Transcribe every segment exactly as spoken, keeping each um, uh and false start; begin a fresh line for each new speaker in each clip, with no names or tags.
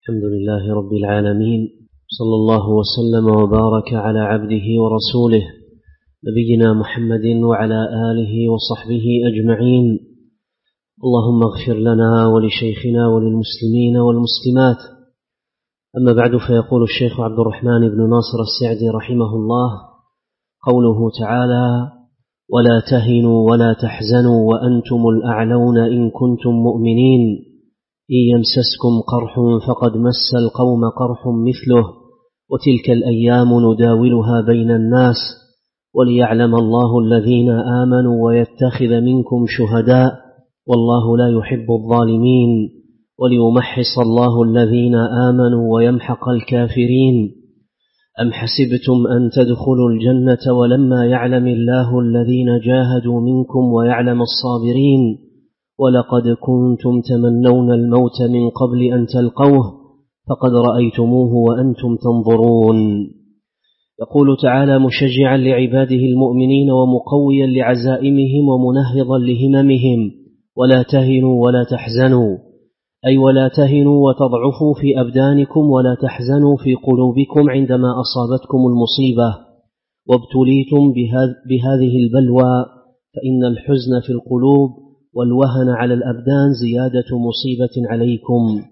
الحمد لله رب العالمين، صلى الله وسلم وبارك على عبده ورسوله نبينا محمد وعلى آله وصحبه أجمعين. اللهم اغفر لنا ولشيخنا وللمسلمين والمسلمات. أما بعد، فيقول الشيخ عبد الرحمن بن ناصر السعدي رحمه الله: قوله تعالى: ولا تهنوا ولا تحزنوا وأنتم الأعلون إن كنتم مؤمنين، إن يمسسكم قرح فقد مس القوم قرح مثله وتلك الأيام نداولها بين الناس وليعلم الله الذين آمنوا ويتخذ منكم شهداء والله لا يحب الظالمين وليمحص الله الذين آمنوا ويمحق الكافرين. أم حسبتم أن تدخلوا الجنة ولما يعلم الله الذين جاهدوا منكم ويعلم الصابرين ولقد كنتم تمنون الموت من قبل أن تلقوه فقد رأيتموه وأنتم تنظرون. يقول تعالى مشجعا لعباده المؤمنين ومقويا لعزائمهم ومنهضا لهممهم: ولا تهنوا ولا تحزنوا، أي ولا تهنوا وتضعفوا في أبدانكم ولا تحزنوا في قلوبكم عندما أصابتكم المصيبة وابتليتم بهذه البلوى، فإن الحزن في القلوب والوهن على الأبدان زيادة مصيبة عليكم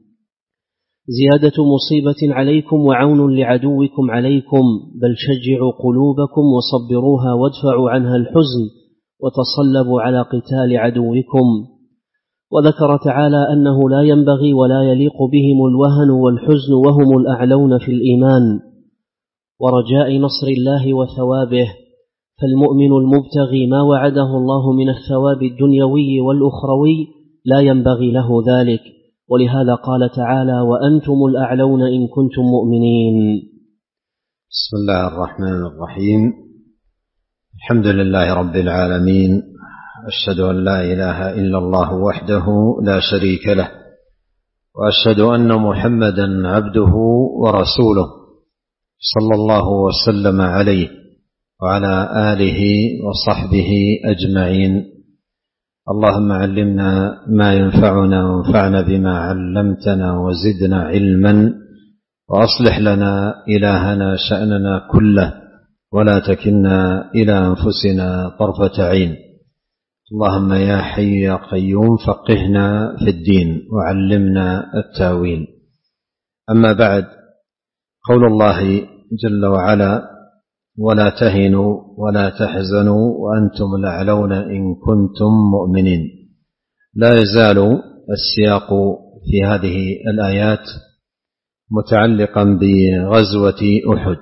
زيادة مصيبة عليكم وعون لعدوكم عليكم، بل شجعوا قلوبكم وصبروها وادفعوا عنها الحزن وتصلبوا على قتال عدوكم. وذكر تعالى أنه لا ينبغي ولا يليق بهم الوهن والحزن وهم الأعلون في الإيمان ورجاء نصر الله وثوابه، فالمؤمن المبتغي ما وعده الله من الثواب الدنيوي والأخروي لا ينبغي له ذلك، ولهذا قال تعالى: وأنتم الأعلون إن كنتم مؤمنين.
بسم الله الرحمن الرحيم. الحمد لله رب العالمين، أشهد أن لا إله إلا الله وحده لا شريك له، وأشهد أن محمدا عبده ورسوله صلى الله وسلم عليه وعلى آله وصحبه أجمعين. اللهم علمنا ما ينفعنا وانفعنا بما علمتنا وزدنا علما، وأصلح لنا إلهنا شأننا كله ولا تكلنا إلى أنفسنا طرفة عين. اللهم يا حي يا قيوم فقهنا في الدين وعلمنا التاويل. أما بعد، قول الله جل وعلا: ولا تهنوا ولا تحزنوا وأنتم الأعلون إن كنتم مؤمنين، لا يزال السياق في هذه الآيات متعلقا بغزوة أحد،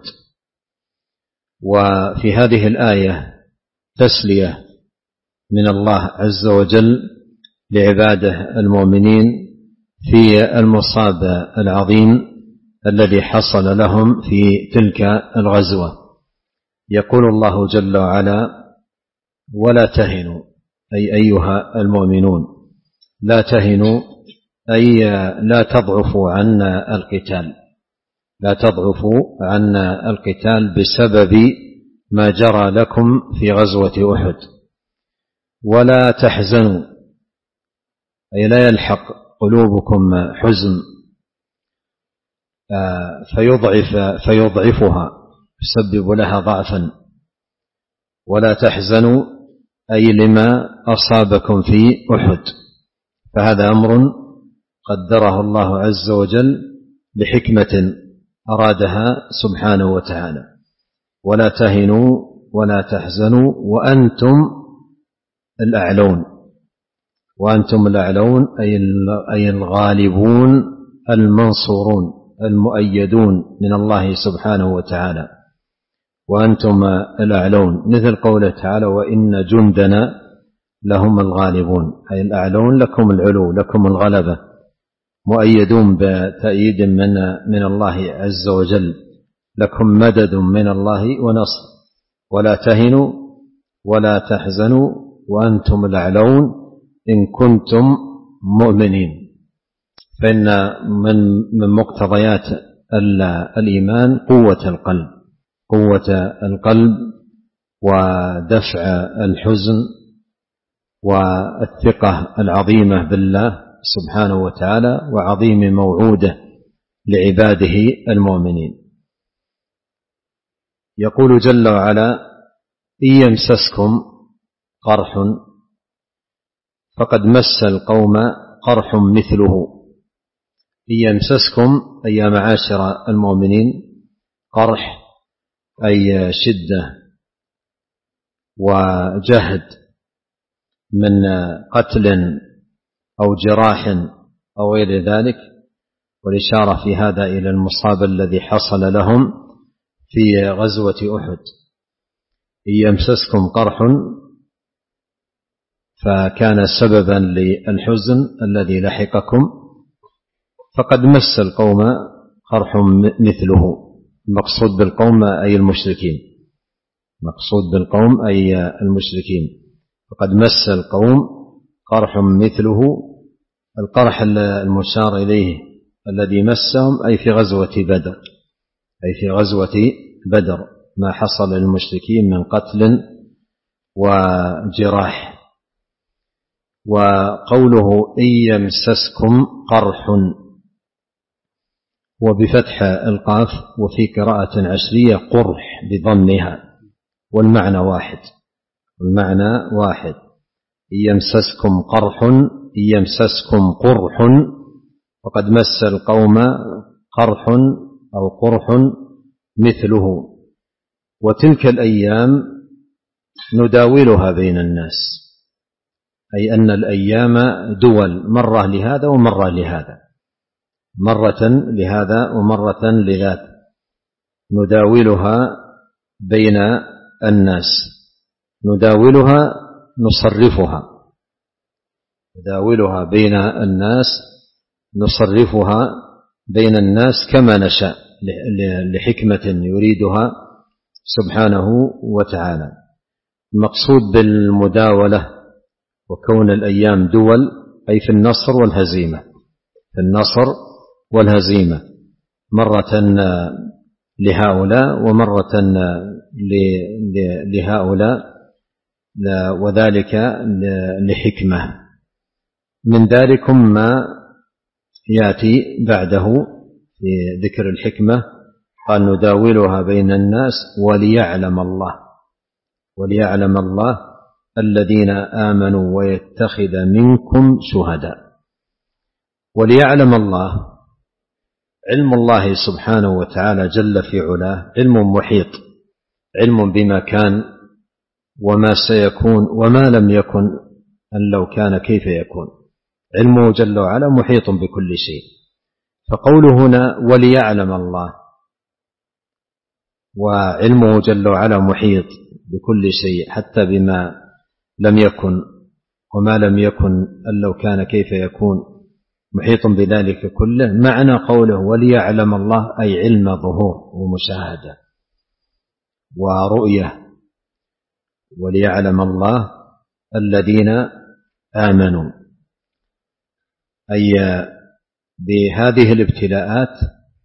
وفي هذه الآية تسلية من الله عز وجل لعباده المؤمنين في المصاب العظيم الذي حصل لهم في تلك الغزوة. يقول الله جل وعلا: ولا تهنوا، أي أيها المؤمنون لا تهنوا، أي لا تضعفوا عنا القتال، لا تضعفوا عنا القتال بسبب ما جرى لكم في غزوة أحد. ولا تحزنوا، أي لا يلحق قلوبكم حزن فيضعف فيضعفها يسبب لها ضعفا. ولا تحزنوا أي لما أصابكم في أحد، فهذا أمر قدره الله عز وجل بحكمة أرادها سبحانه وتعالى. ولا تهنوا ولا تحزنوا وأنتم الأعلون، وأنتم الأعلون أي الغالبون المنصورون المؤيدون من الله سبحانه وتعالى. وأنتم الأعلون، مثل قوله تعالى: وإن جندنا لهم الغالبون، أي الأعلون لكم العلو لكم الغلبة، مؤيدون بتأييد من من الله عز وجل، لكم مدد من الله ونصر. ولا تهنوا ولا تحزنوا وأنتم الأعلون إن كنتم مؤمنين، فإن من من مقتضيات الإيمان قوة القلب قوة القلب ودفع الحزن والثقة العظيمة بالله سبحانه وتعالى وعظيم موعوده لعباده المؤمنين. يقول جل وعلا: إن يمسسكم قرح فقد مس القوم قرح مثله. إن يمسسكم أي يا معاشر المؤمنين قرح أي شدة وجهد من قتل أو جراح أو غير ذلك، والإشارة في هذا إلى المصاب الذي حصل لهم في غزوة أحد. إن يمسسكم قرح فكان سببا للحزن الذي لحقكم، فقد مس القوم قرح مثله. المقصود بالقوم أي المشركين، مقصود بالقوم أي المشركين. فقد مس القوم قرح مثله. القرح المشار إليه الذي مسهم أي في غزوة بدر، أي في غزوة بدر ما حصل للمشركين من قتل وجراح. وقوله إن يمسسكم قرح وبفتح القاف، وفي قراءة عشرية قرح بضمها، والمعنى واحد، والمعنى واحد. إن يمسسكم قرح إن يمسسكم قرح وقد مس القوم قرح أو قرح مثله. وتلك الأيام نداولها بين الناس، أي أن الأيام دول، مرة لهذا ومرة لهذا، مرة لهذا ومرة لذاك، نداولها بين الناس. نداولها نصرفها، نداولها بين الناس نصرفها بين الناس كما نشاء لحكمة يريدها سبحانه وتعالى. المقصود بالمداولة وكون الأيام دول أي في النصر والهزيمة، في النصر والهزيمة، مرة لهؤلاء ومرة لهؤلاء، وذلك لحكمة. من ذلك ما يأتي بعده في ذكر الحكمة، قال نداولها بين الناس وليعلم الله، وليعلم الله الذين آمنوا ويتخذ منكم شهداء. وليعلم الله، علم الله سبحانه وتعالى جل في علاه علم محيط، علم بما كان وما سيكون وما لم يكن، أن لو كان كيف يكون. علمه جل وعلا محيط بكل شيء. فقوله هنا وليعلم الله، وعلمه جل وعلا محيط بكل شيء حتى بما لم يكن وما لم يكن، أن لو كان كيف يكون، محيط بذلك كله. معنى قوله وليعلم الله أي علم ظهور ومشاهدة ورؤية. وليعلم الله الذين آمنوا، أي بهذه الابتلاءات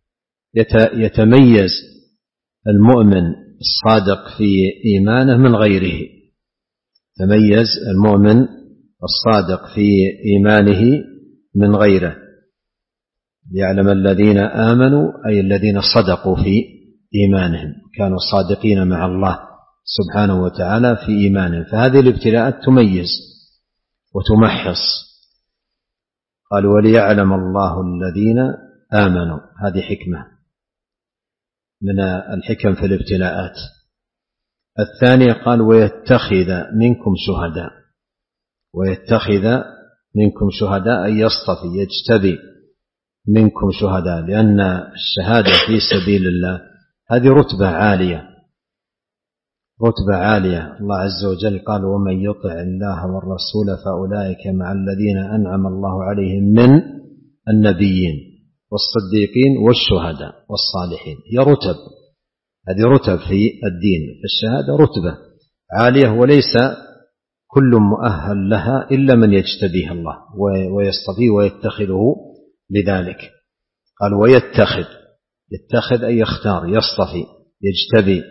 يتميز المؤمن الصادق في إيمانه من غيره، تميز المؤمن الصادق في إيمانه من غيره. ليعلم الذين آمنوا أي الذين صدقوا في إيمانهم، كانوا صادقين مع الله سبحانه وتعالى في إيمانهم. فهذه الابتلاءات تميز وتمحص. قال وليعلم الله الذين آمنوا، هذه حكمة من الحكم في الابتلاءات. الثانية قال ويتخذ منكم شهداء، ويتخذ منكم شهداء أي يصطفي يجتبي منكم شهداء، لأن الشهادة في سبيل الله هذه رتبة عالية، رتبة عالية. الله عز وجل قال ومن يطع الله والرسول فأولئك مع الذين أنعم الله عليهم من النبيين والصديقين والشهداء والصالحين. هي رتب، هذه رتب في الدين. فالشهادة رتبة عالية، وليس كل مؤهل لها إلا من يجتبيه الله ويصطفيه ويتخذه لذلك. قال ويتخذ، يتخذ أي يختار، يصطفي، يجتبي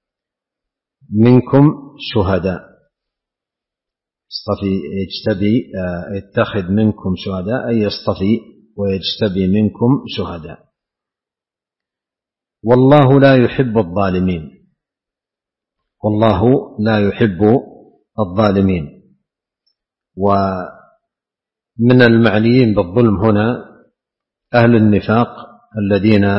منكم شهداء، يصطفي يجتبي، يتخذ منكم شهداء أي يصطفي ويجتبي منكم شهداء. والله لا يحب الظالمين، والله لا يحب الظالمين. ومن المعنيين بالظلم هنا أهل النفاق الذين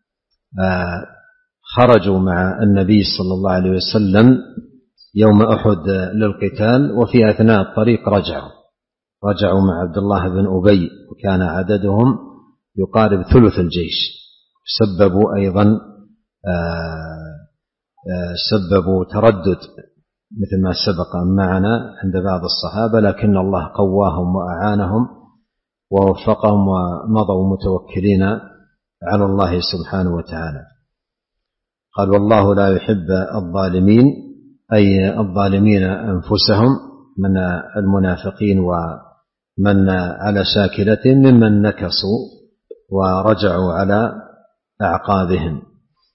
خرجوا مع النبي صلى الله عليه وسلم يوم أحد للقتال، وفي أثناء الطريق رجعوا رجعوا مع عبد الله بن أبي، وكان عددهم يقارب ثلث الجيش. سببوا أيضا سببوا تردد مثل ما سبق معنا عند بعض الصحابة، لكن الله قواهم وأعانهم ووفقهم ومضوا متوكلين على الله سبحانه وتعالى. قال والله لا يحب الظالمين، أي الظالمين أنفسهم من المنافقين ومن على شاكلة ممن نكصوا ورجعوا على أعقابهم.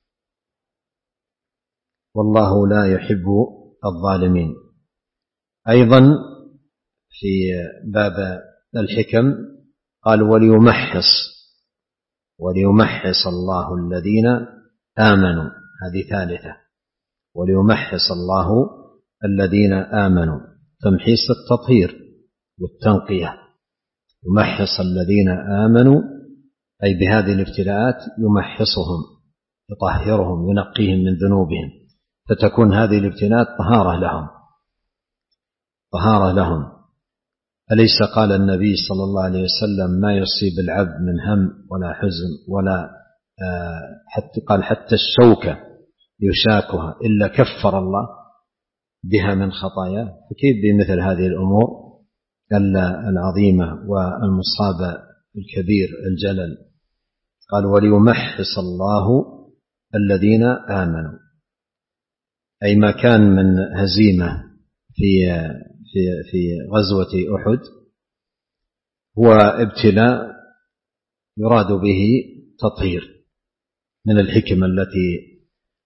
والله لا يحب الظالمين. أيضا في باب الحكم قال وليمحص وليمحص الله الذين آمنوا، هذه ثالثة، وليمحص الله الذين آمنوا، تمحيص التطهير والتنقية. يمحص الذين آمنوا أي بهذه الابتلاءات يمحصهم، يطهرهم، ينقيهم من ذنوبهم، فتكون هذه الابتلاءات طهارة لهم طهارة لهم. أليس قال النبي صلى الله عليه وسلم ما يصيب العبد من هم ولا حزن ولا حتى قال حتى الشوكة يشاكها إلا كفر الله بها من خطاياه، فكيف بمثل هذه الأمور العظيمة والمصاب الكبير الجلل. قال وليمحص الله الذين آمنوا، أي ما كان من هزيمة في في في غزوة أحد هو ابتلاء يراد به تطهير، من الحكم التي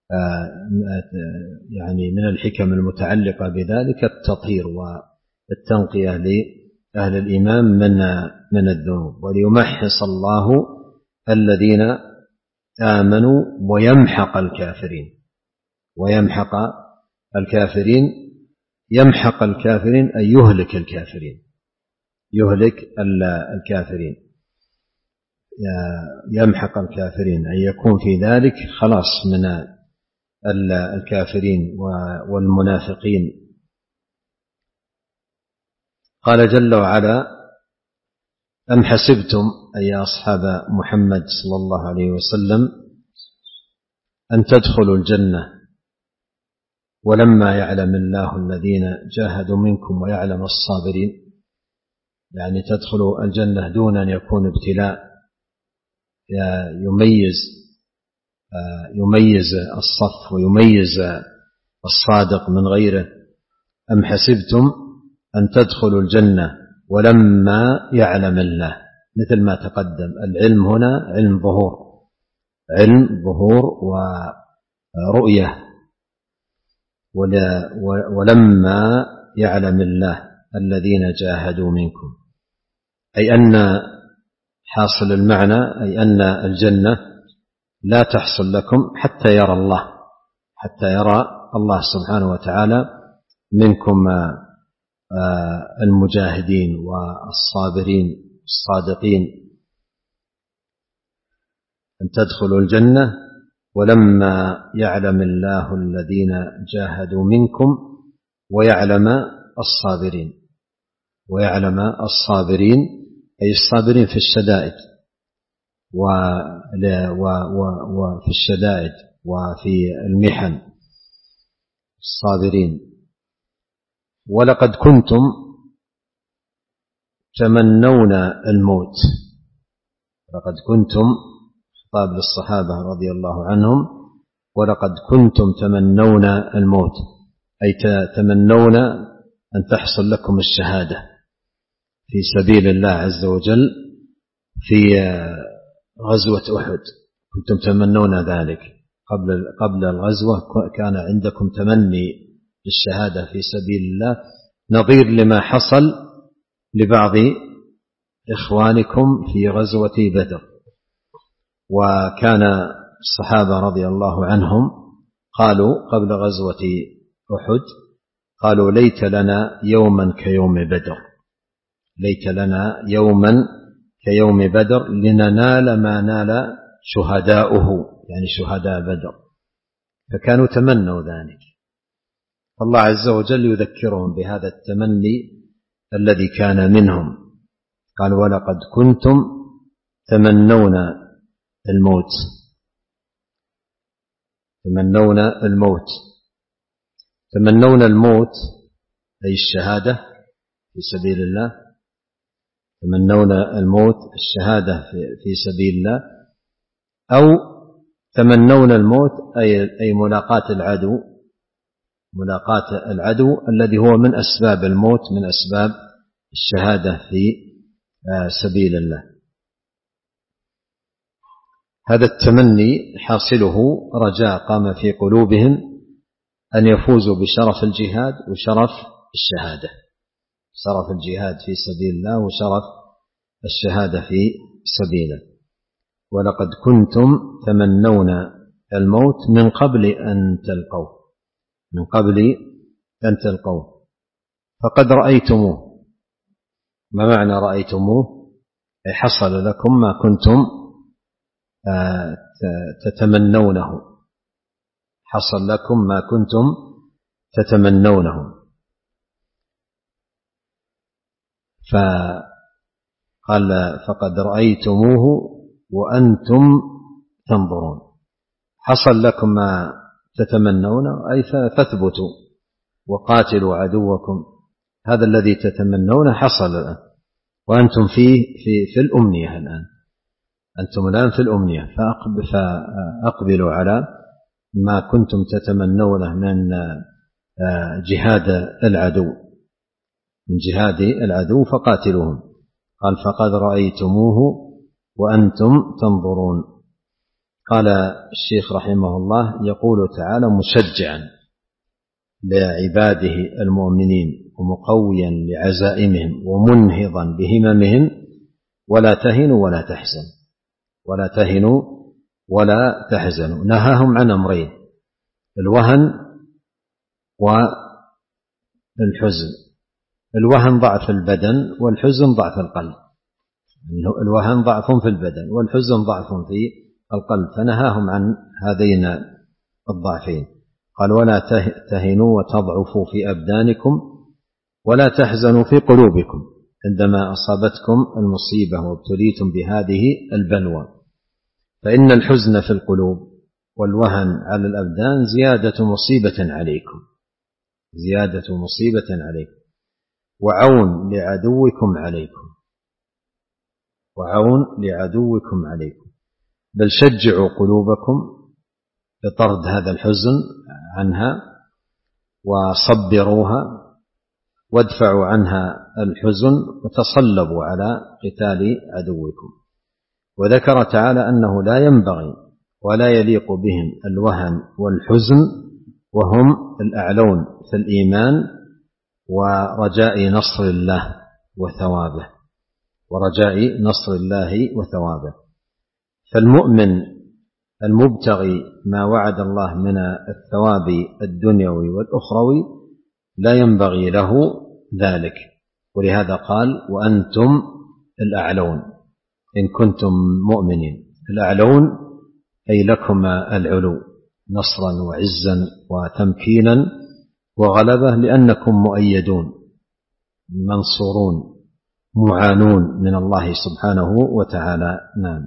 يعني من الحكم المتعلقة بذلك التطهير والتنقية لأهل الإيمان من من الذنوب. وليمحص الله الذين آمنوا ويمحق الكافرين ويمحق الكافرين يمحق الكافرين أي يهلك الكافرين يهلك الكافرين يمحق الكافرين أي يكون في ذلك خلاص من الكافرين والمنافقين. قال جل وعلا أم حسبتم أي أصحاب محمد صلى الله عليه وسلم أن تدخلوا الجنة ولما يعلم الله الذين جاهدوا منكم ويعلم الصابرين، يعني تدخلوا الجنة دون أن يكون ابتلاء يميز يميز الصف ويميز الصادق من غيره. أم حسبتم أن تدخلوا الجنة ولما يعلم الله، مثل ما تقدم العلم هنا علم ظهور علم ظهور ورؤية. ولما يعلم الله الذين جاهدوا منكم، أي أن حاصل المعنى أي أن الجنة لا تحصل لكم حتى يرى الله حتى يرى الله سبحانه وتعالى منكم المجاهدين والصابرين الصادقين. أن تدخلوا الجنة ولما يعلم الله الذين جاهدوا منكم ويعلم الصابرين ويعلم الصابرين أي الصابرين في الشدائد وفي الشدائد وفي المحن الصابرين. ولقد كنتم تمنون الموت، لقد كنتم خطاب للصحابة رضي الله عنهم، ولقد كنتم تمنون الموت أي تمنون أن تحصل لكم الشهادة في سبيل الله عز وجل في غزوة أحد، كنتم تمنون ذلك قبل قبل الغزوة، كان عندكم تمني للشهادة في سبيل الله نظير لما حصل لبعض إخوانكم في غزوة بدر. وكان الصحابة رضي الله عنهم قالوا قبل غزوة أحد قالوا ليت لنا يوما كيوم بدر، ليت لنا يوما كيوم بدر لننال ما نال شهداؤه، يعني شهداء بدر، فكانوا تمنوا ذلك. الله عز وجل يذكرهم بهذا التمني الذي كان منهم، قال ولقد كنتم تمنون الموت، تمنون الموت تمنون الموت أي الشهادة في سبيل الله، تمنون الموت الشهادة في سبيل الله، أو تمنون الموت أي ملاقاة العدو، ملاقاة العدو الذي هو من أسباب الموت، من أسباب الشهادة في سبيل الله. هذا التمني حاصله رجاء قام في قلوبهم أن يفوزوا بشرف الجهاد وشرف الشهادة، شرف الجهاد في سبيل الله وشرف الشهادة في سبيله. ولقد كنتم تمنون الموت من قبل أن تلقوه، من قبل أن تلقوه فقد رأيتموه. ما معنى رأيتموه؟ أي حصل لكم ما كنتم تتمنونه، حصل لكم ما كنتم تتمنونه. فقال فقد رأيتموه وأنتم تنظرون، حصل لكم ما تتمنون أي فاثبتوا وقاتلوا عدوكم، هذا الذي تتمنون حصل الآن وأنتم فيه في, في الأمنية الآن، أنتم الآن في الأمنية، فأقبلوا على ما كنتم تتمنونه من جهاد العدو، من جهاد العدو فقاتلوهم. قال فقد رأيتموه وأنتم تنظرون. قال الشيخ رحمه الله يقول تعالى مشجعا لعباده المؤمنين ومقويا لعزائمهم ومنهضا بهممهم ولا تهنوا ولا تحزنوا، ولا تهنوا ولا تحزنوا. نهاهم عن أمرين: الوهن والحزن. الوهن ضعف البدن والحزن ضعف القلب، الوهن ضعف في البدن والحزن ضعف في القلب، فنهاهم عن هذين الضعفين. قال ولا تهنوا وتضعفوا في أبدانكم ولا تحزنوا في قلوبكم عندما أصابتكم المصيبة وابتليتم بهذه البلوى، فإن الحزن في القلوب والوهن على الأبدان زيادة مصيبة عليكم، زيادة مصيبة عليكم وعون لعدوكم عليكم، وعون لعدوكم عليكم. بل شجعوا قلوبكم بطرد هذا الحزن عنها وصبروها وادفعوا عنها الحزن وتصلبوا على قتال عدوكم. وذكر تعالى أنه لا ينبغي ولا يليق بهم الوهن والحزن وهم الأعلون في الإيمان ورجاء نصر الله وثوابه، ورجاء نصر الله وثوابه. فالمؤمن المبتغي ما وعد الله من الثواب الدنيوي والأخروي لا ينبغي له ذلك، ولهذا قال وأنتم الأعلون إن كنتم مؤمنين. الأعلون أي لكم العلو نصرا وعزا وتمكينا وغلبة، لأنكم مؤيدون منصورون معانون من الله سبحانه وتعالى. نعم.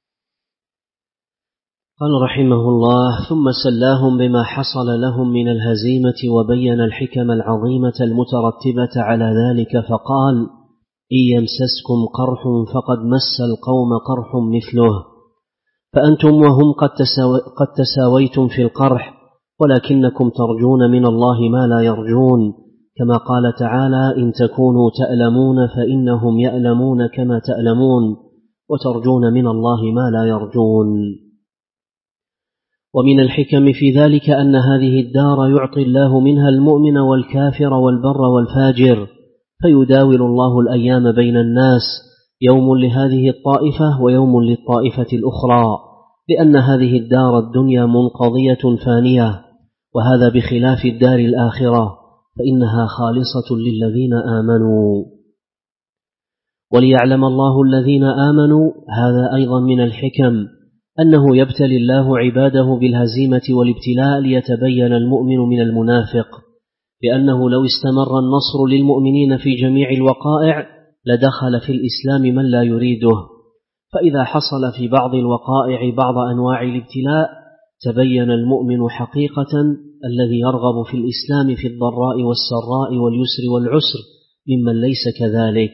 قال رحمه الله ثم سلاهم بما حصل لهم من الهزيمة وبين الحكم العظيمة المترتبة على ذلك، فقال إن يمسسكم قرح فقد مس القوم قرح مثله، فأنتم وهم قد, تساو... قد تساويتم في القرح، ولكنكم ترجون من الله ما لا يرجون، كما قال تعالى إن تكونوا تألمون فإنهم يألمون كما تألمون، وترجون من الله ما لا يرجون. ومن الحكم في ذلك أن هذه الدار يعطي الله منها المؤمن والكافر والبر والفاجر، فيداول الله الأيام بين الناس، يوم لهذه الطائفة ويوم للطائفة الأخرى، لأن هذه الدار الدنيا منقضية فانية، وهذا بخلاف الدار الآخرة فإنها خالصة للذين آمنوا. وليعلم الله الذين آمنوا، هذا أيضا من الحكم، أنه يبتلي الله عباده بالهزيمة والابتلاء ليتبين المؤمن من المنافق، لأنه لو استمر النصر للمؤمنين في جميع الوقائع لدخل في الإسلام من لا يريده، فإذا حصل في بعض الوقائع بعض أنواع الابتلاء تبين المؤمن حقيقة الذي يرغب في الإسلام في الضراء والسراء واليسر والعسر ممن ليس كذلك.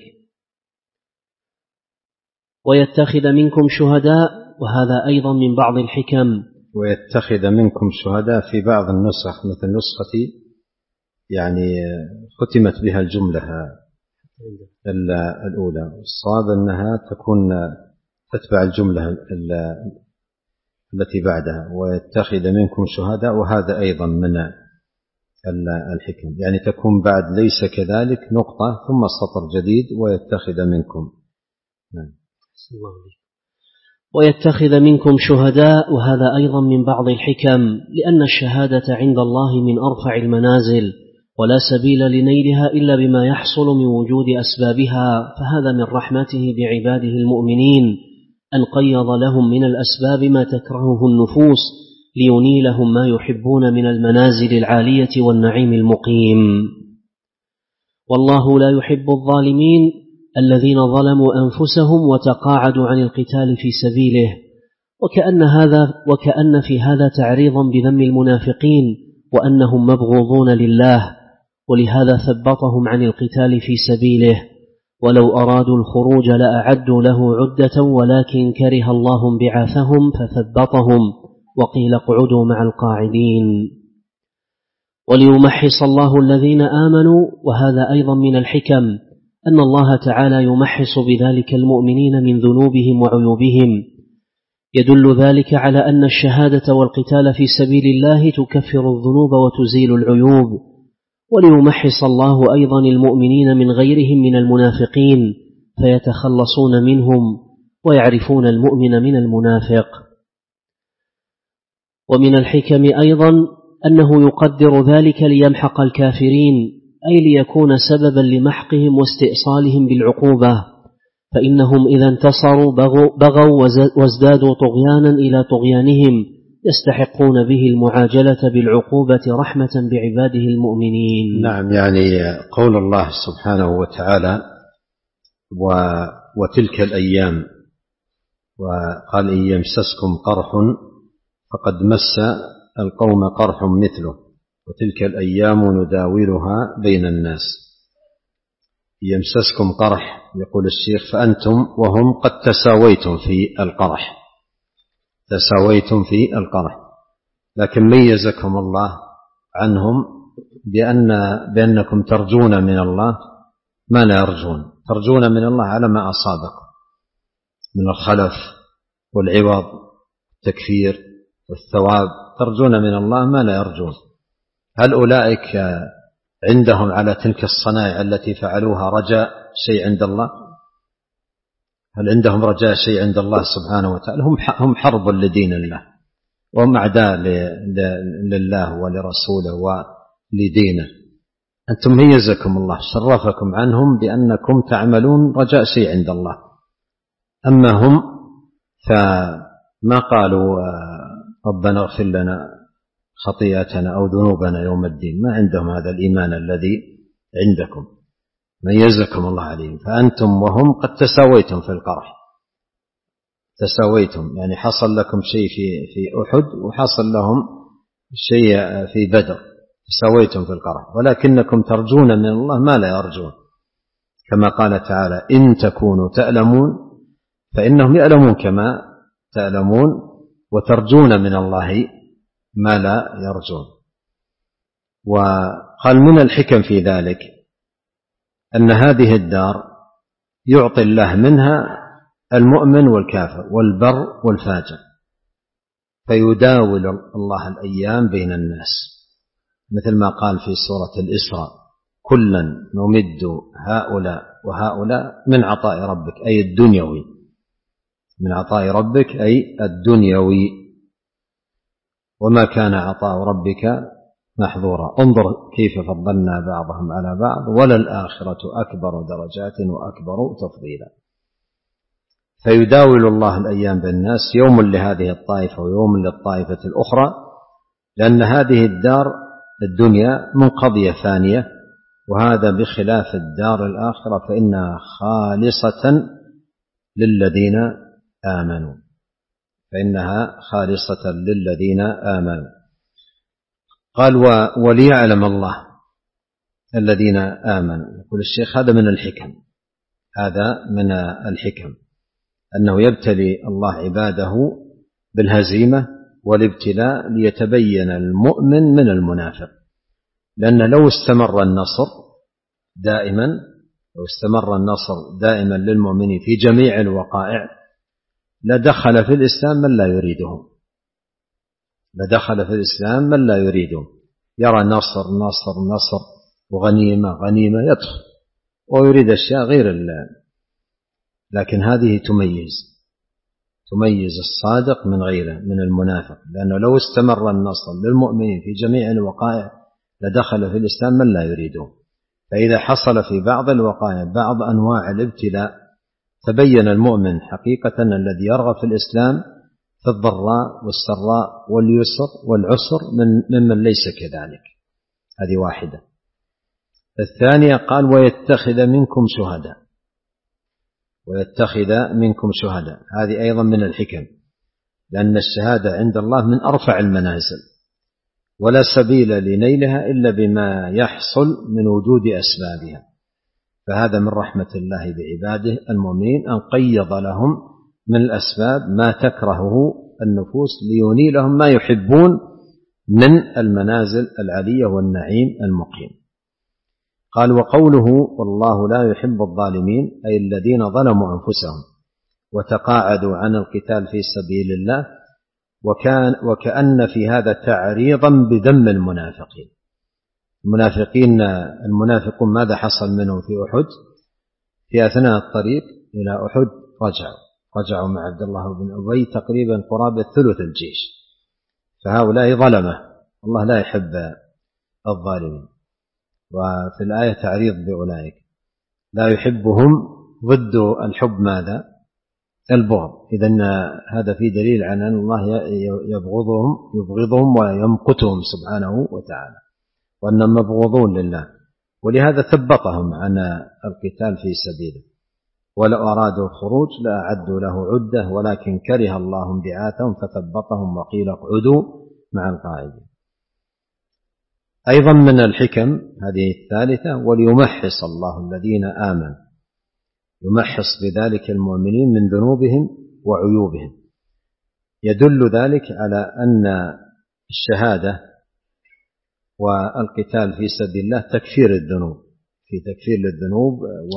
ويتخذ منكم شهداء، وهذا أيضا من بعض الحكم.
ويتخذ منكم شهداء في بعض النسخ مثل نسختي يعني ختمت بها الجملة الأولى، الصواب أنها تكون تتبع الجملة التي بعدها ويتخذ منكم شهداء، وهذا أيضا من الحكم، يعني تكون بعد ليس كذلك نقطة ثم سطر جديد ويتخذ منكم.
ويتخذ منكم شهداء، وهذا أيضا من بعض الحكم، لأن الشهادة عند الله من أرفع المنازل، ولا سبيل لنيلها إلا بما يحصل من وجود أسبابها، فهذا من رحمته بعباده المؤمنين أن قيض لهم من الأسباب ما تكرهه النفوس لينيلهم ما يحبون من المنازل العالية والنعيم المقيم. والله لا يحب الظالمين الذين ظلموا أنفسهم وتقاعدوا عن القتال في سبيله، وكأن, هذا وكأن في هذا تعريضا بذم المنافقين وأنهم مبغوضون لله، ولهذا ثبطهم عن القتال في سبيله، ولو أرادوا الخروج لأعدوا له عدة ولكن كره الله انبعاثهم فثبطهم وقيل اقعدوا مع القاعدين. وليمحص الله الذين آمنوا، وهذا أيضا من الحكم، أن الله تعالى يمحص بذلك المؤمنين من ذنوبهم وعيوبهم، يدل ذلك على أن الشهادة والقتال في سبيل الله تكفر الذنوب وتزيل العيوب. وليمحص الله أيضا المؤمنين من غيرهم من المنافقين فيتخلصون منهم ويعرفون المؤمن من المنافق. ومن الحكم أيضا أنه يقدر ذلك ليمحق الكافرين، أي ليكون سببا لمحقهم واستئصالهم بالعقوبة، فإنهم إذا انتصروا بغوا وازدادوا طغيانا إلى طغيانهم يستحقون به المعاجلة بالعقوبة رحمة بعباده المؤمنين.
نعم، يعني قول الله سبحانه وتعالى و... وتلك الأيام، وقال إن يمسسكم قرح فقد مس القوم قرح مثله وتلك الأيام نداولها بين الناس. يمسسكم قرح يقول الشيخ فأنتم وهم قد تساويتم في القرح تساويتم في القرح لكن ميزكم الله عنهم بأن بأنكم ترجون من الله ما لا يرجون، ترجون من الله على ما أصابكم من الخلف والعوض والتكفير والثواب، ترجون من الله ما لا يرجون. هل أولئك عندهم على تلك الصنائع التي فعلوها رجاء شيء عند الله؟ هل عندهم رجاء شيء عند الله سبحانه وتعالى؟ هم حرب لدين الله وهم أعداء لله ولرسوله ولدينه. أنتم ميزكم الله، شرفكم عنهم بأنكم تعملون رجاء شيء عند الله، أما هم فما قالوا ربنا اغفر لنا خطيئتنا أو ذنوبنا يوم الدين، ما عندهم هذا الإيمان الذي عندكم، ميزكم الله عليهم. فأنتم وهم قد تساويتم في القرح، تساويتم يعني حصل لكم شيء في في أحد وحصل لهم شيء في بدر، تساويتم في القرح، ولكنكم ترجون من الله ما لا يرجون، كما قال تعالى إن تكونوا تألمون فإنهم يألمون كما تألمون وترجون من الله ما لا يرجون. وقال من الحكم في ذلك أن هذه الدار يعطي الله منها المؤمن والكافر والبر والفاجر، فيداول الله الأيام بين الناس، مثل ما قال في سورة الإسراء كلا نمد هؤلاء وهؤلاء من عطاء ربك، أي الدنيوي من عطاء ربك أي الدنيوي، وما كان عطاء ربك محظورا. انظر كيف فضلنا بعضهم على بعض، وللآخرة أكبر درجات وأكبر تفضيلا. فيداول الله الأيام بالناس، يوم لهذه الطائفة ويوم للطائفة الأخرى، لأن هذه الدار الدنيا منقضية فانية، وهذا بخلاف الدار الآخرة فإنها خالصة للذين آمنوا فإنها خالصة للذين آمنوا. قال وليعلم الله الذين آمنوا. يقول الشيخ هذا من الحكم، هذا من الحكم أنه يبتلي الله عباده بالهزيمة والابتلاء ليتبين المؤمن من المنافق، لأن لو استمر النصر دائما لو استمر النصر دائما للمؤمنين في جميع الوقائع لدخل في الإسلام من لا يريدهم لدخل في الإسلام من لا يريدهم يرى نصر نصر نصر وغنيمة غنيمة يدخل ويريد أشياء غير الله. لكن هذه تميز تميز الصادق من غيره من المنافق، لأنه لو استمر النصر للمؤمنين في جميع الوقائع لدخل في الإسلام من لا يريدهم. فإذا حصل في بعض الوقائع بعض أنواع الابتلاء تبين المؤمن حقيقة الذي يرغب في الإسلام في الضراء والسراء واليسر والعسر من ممن ليس كذلك. هذه واحدة. الثانية قال ويتخذ منكم شهداء ويتخذ منكم شهداء هذه أيضا من الحكم، لأن الشهادة عند الله من أرفع المنازل، ولا سبيل لنيلها إلا بما يحصل من وجود أسبابها. فهذا من رحمة الله بعباده المؤمنين أن قيض لهم من الأسباب ما تكرهه النفوس لينيلهم ما يحبون من المنازل العلية والنعيم المقيم. قال وقوله والله لا يحب الظالمين أي الذين ظلموا أنفسهم وتقاعدوا عن القتال في سبيل الله، وكان وكأن في هذا تعريضا بذم المنافقين. المنافقين المنافقون ماذا حصل منهم في أحد؟ في أثناء الطريق إلى أحد رجعوا رجعوا مع عبد الله بن أبي تقريبا قرابة ثلث الجيش، فهؤلاء ظلمة، الله لا يحب الظالمين. وفي الآية تعريض بأولئك لا يحبهم ضد الحب ماذا؟ البغض. إذن هذا في دليل على أن الله يبغضهم يبغضهم ويمقتهم سبحانه وتعالى، وأنهم مبغوضون لله، ولهذا ثبطهم عن القتال في سبيله. ولو أرادوا الخروج لأعدوا له عدة ولكن كره الله انبعاثهم فثبطهم وقيل اقعدوا مع القاعدين. أيضا من الحكم هذه الثالثة وليمحص الله الذين آمنوا، يمحص بذلك المؤمنين من ذنوبهم وعيوبهم. يدل ذلك على أن الشهادة والقتال في سبيل الله تكفير الذنوب، في تكفير للذنوب،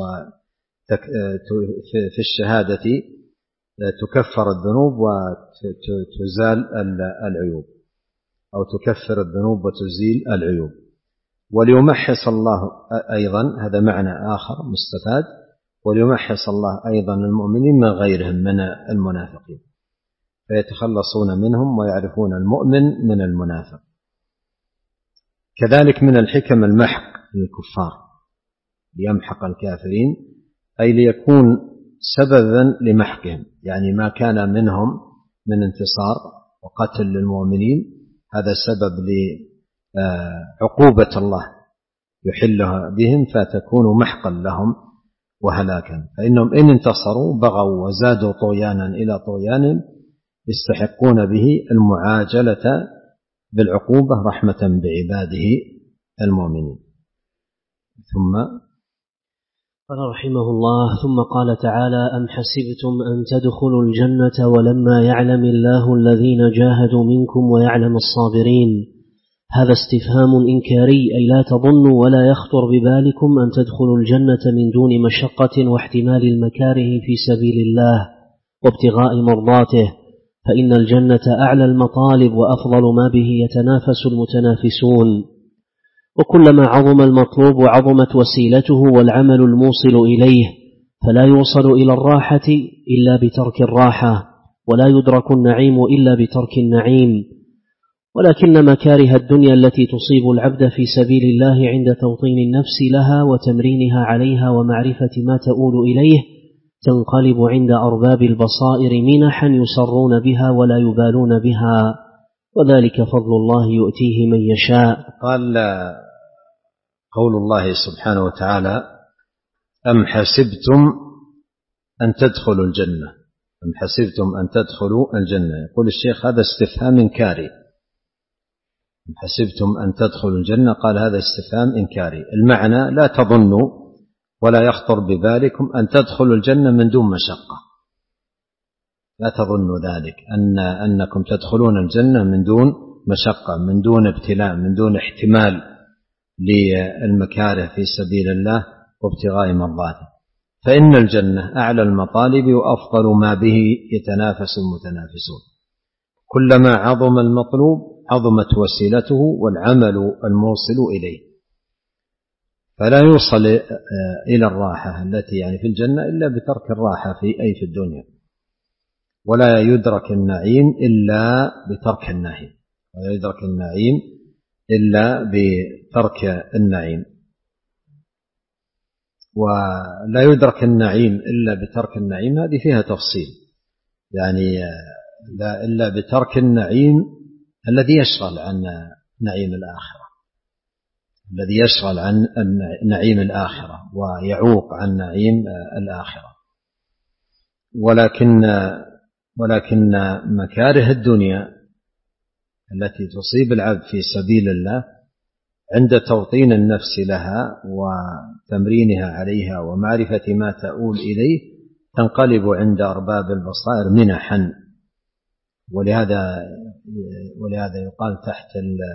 وفي الشهادة تكفر الذنوب وتزال العيوب، أو تكفر الذنوب وتزيل العيوب. وليمحص الله أيضا هذا معنى آخر مستفاد، وليمحص الله أيضا المؤمنين من غيرهم من المنافقين فيتخلصون منهم ويعرفون المؤمن من المنافق. كذلك من الحكم المحق للكفار، ليمحق الكافرين أي ليكون سببا لمحقهم، يعني ما كان منهم من انتصار وقتل للمؤمنين هذا سبب لعقوبة الله يحلها بهم فتكون محقا لهم وهلاكا. فإنهم إن انتصروا بغوا وزادوا طغيانا إلى طغيان يستحقون به المعاجلة بالعقوبة رحمة بعباده المؤمنين. ثم
قال رحمه الله ثم قال تعالى أم حسبتم أن تدخلوا الجنة ولما يعلم الله الذين جاهدوا منكم ويعلم الصابرين. هذا استفهام إنكاري أي لا تظنوا ولا يخطر ببالكم أن تدخلوا الجنة من دون مشقة واحتمال المكاره في سبيل الله وابتغاء مرضاته، فإن الجنة أعلى المطالب وأفضل ما به يتنافس المتنافسون، وكلما عظم المطلوب وعظمت وسيلته والعمل الموصل إليه فلا يوصل إلى الراحة إلا بترك الراحة، ولا يدرك النعيم إلا بترك النعيم. ولكن مكاره الدنيا التي تصيب العبد في سبيل الله عند توطين النفس لها وتمرينها عليها ومعرفة ما تؤول إليه تنقلب عند أرباب البصائر منحا يسرون بها ولا يبالون بها، وذلك فضل الله يؤتيه من يشاء.
قال قول الله سبحانه وتعالى: أم حسبتم أن تدخلوا الجنة أم حسبتم أن تدخلوا الجنة يقول الشيخ هذا استفهام إنكاري. أم حسبتم أن تدخلوا الجنة، قال هذا استفهام إنكاري، المعنى لا تظنوا ولا يخطر ببالكم أن تدخلوا الجنة من دون مشقة، لا تظنوا ذلك أن أنكم تدخلون الجنة من دون مشقة، من دون ابتلاء، من دون احتمال للمكاره في سبيل الله وابتغاء مرضاته، فإن الجنة أعلى المطالب وأفضل ما به يتنافس المتنافسون. كلما عظم المطلوب عظمت وسيلته والعمل الموصل إليه، فلا يوصل إلى الراحة التي يعني في الجنة إلا بترك الراحة في أي في الدنيا، ولا يدرك النعيم إلا بترك النعيم ولا يدرك النعيم إلا بترك النعيم ولا يدرك النعيم إلا بترك النعيم، هذه فيها تفصيل، يعني لا إلا بترك النعيم الذي يشغل عن نعيم الآخرة الذي يشغل عن نعيم الآخرة ويعوق عن نعيم الآخرة. ولكن ولكن مكاره الدنيا التي تصيب العبد في سبيل الله عند توطين النفس لها وتمرينها عليها ومعرفة ما تؤول إليه تنقلب عند أرباب البصائر منحا، ولهذا ولهذا يقال تحت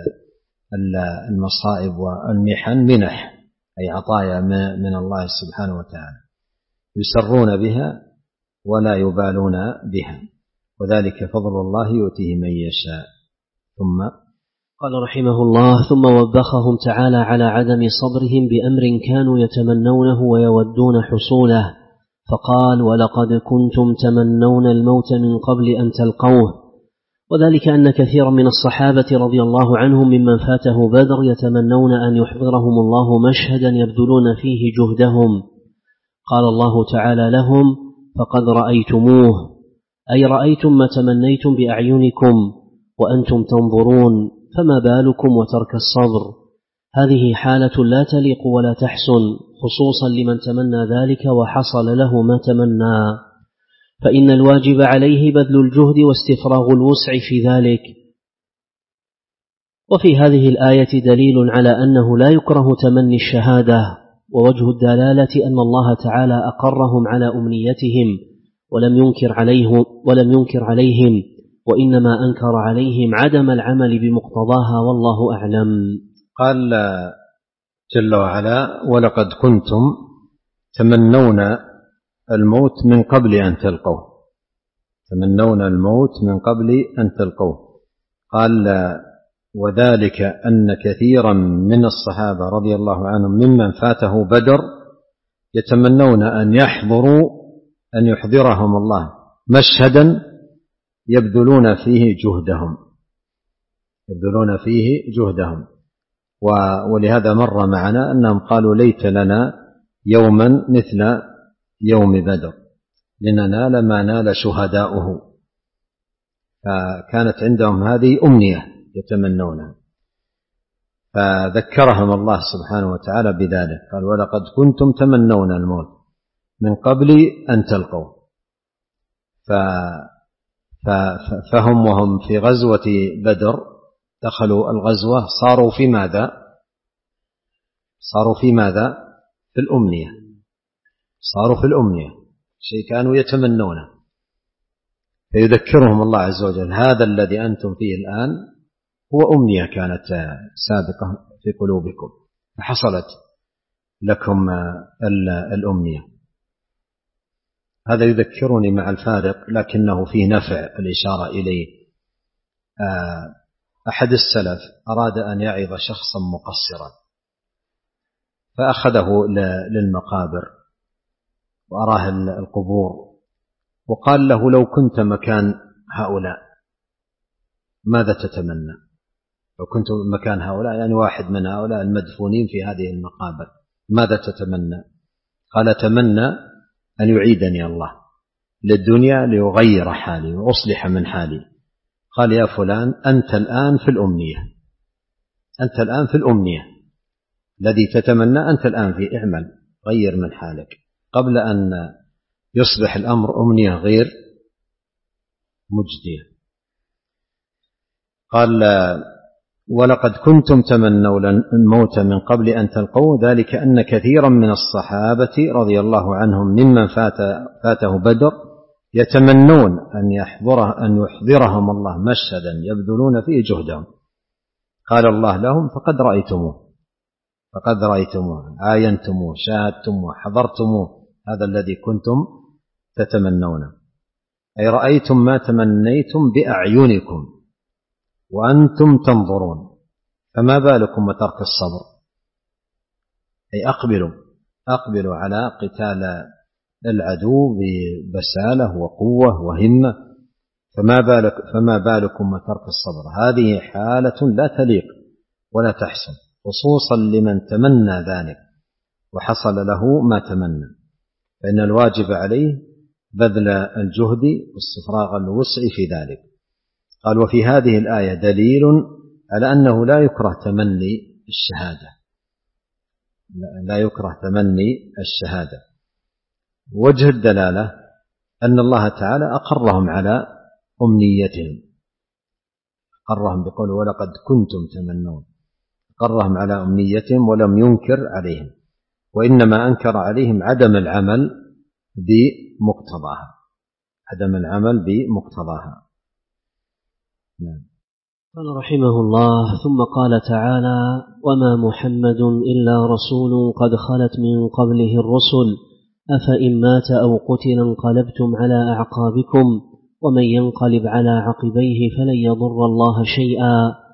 المصائب والمحن منح، أي عطايا من الله سبحانه وتعالى يسرون بها ولا يبالون بها، وذلك فضل الله يؤتيه من يشاء. ثم
قال رحمه الله: ثم وبخهم تعالى على عدم صبرهم بأمر كانوا يتمنونه ويودون حصوله، فقال: ولقد كنتم تمنون الموت من قبل أن تلقوه. وذلك أن كثيرا من الصحابة رضي الله عنهم ممن فاته بدر يتمنون أن يحضرهم الله مشهدا يبذلون فيه جهدهم. قال الله تعالى لهم: فقد رأيتموه، أي رأيتم ما تمنيتم بأعينكم وأنتم تنظرون، فما بالكم وترك الصبر. هذه حالة لا تليق ولا تحسن، خصوصا لمن تمنى ذلك وحصل له ما تمنى، فإن الواجب عليه بذل الجهد واستفراغ الوسع في ذلك. وفي هذه الآية دليل على أنه لا يكره تمني الشهادة، ووجه الدلالة أن الله تعالى أقرهم على أمنيتهم ولم ينكر عليهم, ولم ينكر عليهم وإنما أنكر عليهم عدم العمل بمقتضاها، والله أعلم.
قال جل وعلا: ولقد كنتم تمنون الموت من قبل أن تلقوه تمنون الموت من قبل أن تلقوه قال: وذلك أن كثيرا من الصحابة رضي الله عنهم ممن فاته بدر يتمنون أن يحضروا أن يحضرهم الله مشهدا يبذلون فيه جهدهم يبذلون فيه جهدهم ولهذا مر معنا أنهم قالوا: ليت لنا يوما مثل يوم بدر لننال ما نال شهداؤه، فكانت عندهم هذه أمنية يتمنونها، فذكرهم الله سبحانه وتعالى بذلك، قال: ولقد كنتم تمنون الموت من قبل أن تلقوا. فهم وهم في غزوة بدر دخلوا الغزوة صاروا في ماذا صاروا في ماذا في الأمنية صاروا في الأمنية شيء كانوا يتمنونه، فيذكرهم الله عز وجل: هذا الذي أنتم فيه الآن هو أمنية كانت سابقة في قلوبكم فحصلت لكم الأمنية. هذا يذكرني مع الفارق لكنه فيه نفع الإشارة إليه. أحد السلف أراد أن يعظ شخصا مقصرا فأخذه للمقابر وأراه القبور، وقال له لو كنت مكان هؤلاء ماذا تتمنى؟ لو كنت مكان هؤلاء يعني واحد من هؤلاء المدفونين في هذه المقابر ماذا تتمنى؟ قال أتمنى أن يعيدني الله للدنيا ليغير حالي وأصلح من حالي. قال يا فلان أنت الآن في الأمنية، أنت الآن في الأمنية الذي تتمنى أنت الآن في اعمل غير من حالك قبل أن يصبح الأمر أمنية غير مجدية. قال ولقد كنتم تمنون الموت من قبل أن تلقوا ذلك أن كثيرا من الصحابة رضي الله عنهم ممن فات فاته بدر يتمنون أن يحضره أن يحضرهم الله مشهدا يبذلون فيه جهدهم. قال الله لهم فقد رأيتموه فقد رأيتموه عاينتموه شاهدتموه حضرتموه هذا الذي كنتم تتمنونه، أي رأيتم ما تمنيتم بأعينكم وأنتم تنظرون، فما بالكم وترك الصبر؟ أي أقبلوا أقبلوا على قتال العدو ببسالة وقوة وهمة، فما بالك فما بالكم وترك الصبر؟ هذه حالة لا تليق ولا تحسن، خصوصا لمن تمنى ذلك وحصل له ما تمنى، فإن الواجب عليه بذل الجهد واستفراغ الوسع في ذلك. قال وفي هذه الآية دليل على أنه لا يكره تمني الشهادة، لا يكره تمني الشهادة. وجه الدلالة أن الله تعالى أقرهم على أمنيتهم، أقرهم بقوله ولقد كنتم تمنون، أقرهم على أمنيتهم ولم ينكر عليهم، وإنما أنكر عليهم عدم العمل بمقتضاها عدم العمل بمقتضاها. نعم.
قال رحمه الله ثم قال تعالى وما محمد إلا رسول قد خلت من قبله الرسل أفإن مات أو قتل انقلبتم على أعقابكم ومن ينقلب على عقبيه فلن يضر الله شيئا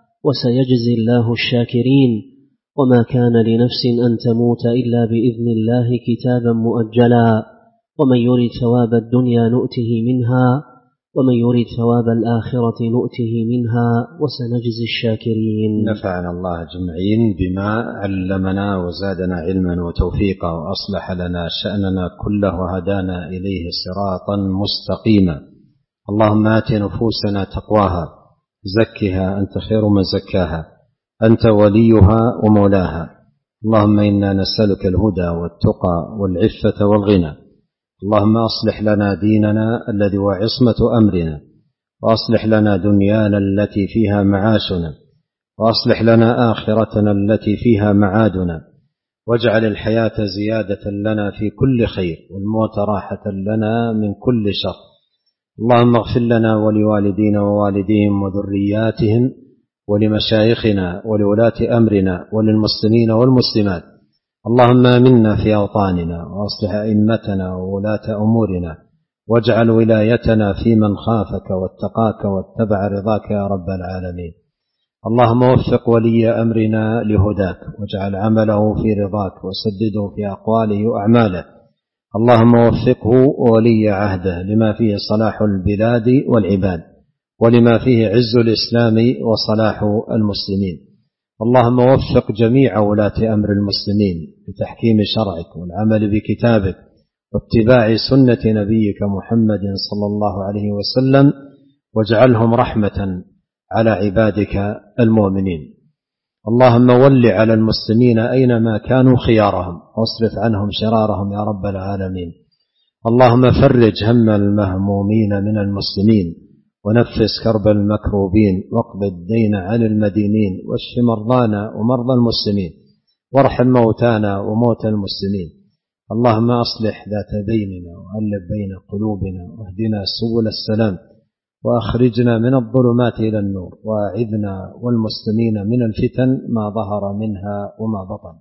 وسيجزي الله الشاكرين وما كان لنفس أن تموت إلا بإذن الله كتابا مؤجلا ومن يريد ثواب الدنيا نؤته منها ومن يريد ثواب الآخرة نؤته منها وسنجزي الشاكرين.
نفعنا الله أجمعين بما علمنا وزادنا علما وتوفيقا وأصلح لنا شأننا كله وهدانا إليه صراطا مستقيما. اللهم آت نفوسنا تقواها زكها أنت خير من زكاها أنت وليها ومولاها. اللهم إنا نسألك الهدى والتقى والعفة والغنى. اللهم أصلح لنا ديننا الذي هو عصمة أمرنا، وأصلح لنا دنيانا التي فيها معاشنا، وأصلح لنا آخرتنا التي فيها معادنا، واجعل الحياة زيادة لنا في كل خير والموت راحة لنا من كل شر. اللهم اغفر لنا ولوالدينا ووالديهم وذرياتهم ولمشايخنا ولولاة أمرنا وللمسلمين والمسلمات. اللهم آمنا في أوطاننا وأصلح أئمتنا وولاة أمورنا واجعل ولايتنا في من خافك واتقاك واتبع رضاك يا رب العالمين. اللهم وفق ولي أمرنا لهداك واجعل عمله في رضاك وسدده في أقواله وأعماله. اللهم وفقه ولي عهده لما فيه صلاح البلاد والعباد ولما فيه عز الإسلام وصلاح المسلمين. اللهم وفق جميع ولاة أمر المسلمين بتحكيم شرعك والعمل بكتابك واتباع سنة نبيك محمد صلى الله عليه وسلم واجعلهم رحمة على عبادك المؤمنين. اللهم ول على المسلمين أينما كانوا خيارهم واصرف عنهم شرارهم يا رب العالمين. اللهم فرج هم المهمومين من المسلمين ونفس كرب المكروبين واقض الدين عن المدينين واشف مرضانا ومرضى المسلمين وارحم موتانا وموتى المسلمين. اللهم أصلح ذات بيننا وألف بين قلوبنا واهدنا سبل السلام وأخرجنا من الظلمات إلى النور وأعذنا والمسلمين من الفتن ما ظهر منها وما بطن.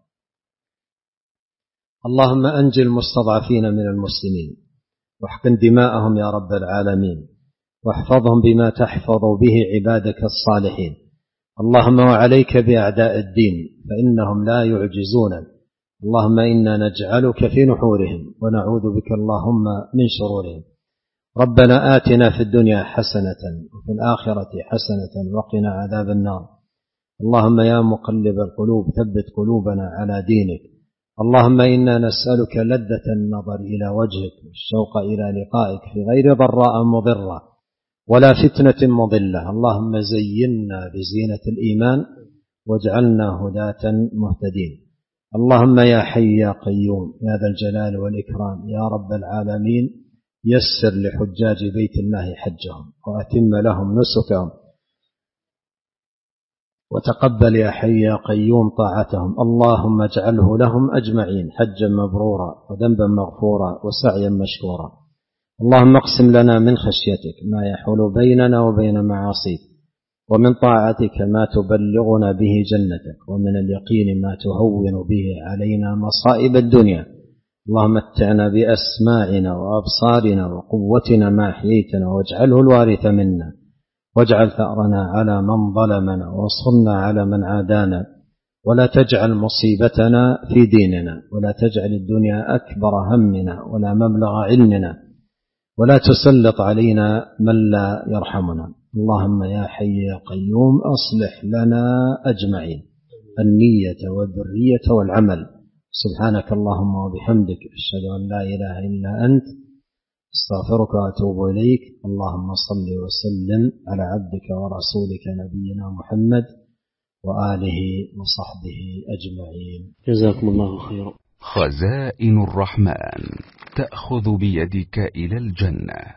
اللهم أنجِ المستضعفين من المسلمين واحقن دماءهم يا رب العالمين واحفظهم بما تحفظ به عبادك الصالحين. اللهم وعليك بأعداء الدين فإنهم لا يعجزونك اللهم إنا نجعلك في نحورهم ونعوذ بك اللهم من شرورهم. ربنا آتنا في الدنيا حسنة وفي الآخرة حسنة وقنا عذاب النار. اللهم يا مقلب القلوب ثبت قلوبنا على دينك. اللهم إنا نسألك لذة النظر إلى وجهك والشوق إلى لقائك في غير ضراء مضرة ولا فتنة مضلة. اللهم زينا بزينة الإيمان واجعلنا هداة مهتدين. اللهم يا حي يا قيوم يا ذا الجلال والإكرام يا رب العالمين يسر لحجاج بيت الله حجهم وأتم لهم نسكهم وتقبل يا حي يا قيوم طاعتهم. اللهم اجعله لهم أجمعين حجا مبرورا وذنبا مغفورا وسعيا مشكورا. اللهم اقسم لنا من خشيتك ما يحول بيننا وبين معاصيك ومن طاعتك ما تبلغنا به جنتك ومن اليقين ما تهون به علينا مصائب الدنيا. اللهم متعنا بأسماعنا وأبصارنا وقوتنا ما أحييتنا واجعله الوارث منا واجعل ثأرنا على من ظلمنا وانصرنا على من عادانا ولا تجعل مصيبتنا في ديننا ولا تجعل الدنيا أكبر همنا ولا مبلغ علمنا ولا تسلط علينا من لا يرحمنا. اللهم يا حي يا قيوم أصلح لنا أجمعين النية والذرية والعمل. سبحانك اللهم وبحمدك أشهد أن لا إله إلا أنت استغفرك وأتوب إليك. اللهم صل وسلم على عبدك ورسولك نبينا محمد وآله وصحبه أجمعين.
جزاكم الله خيرا.
خزائن الرحمن تأخذ بيدك إلى الجنة.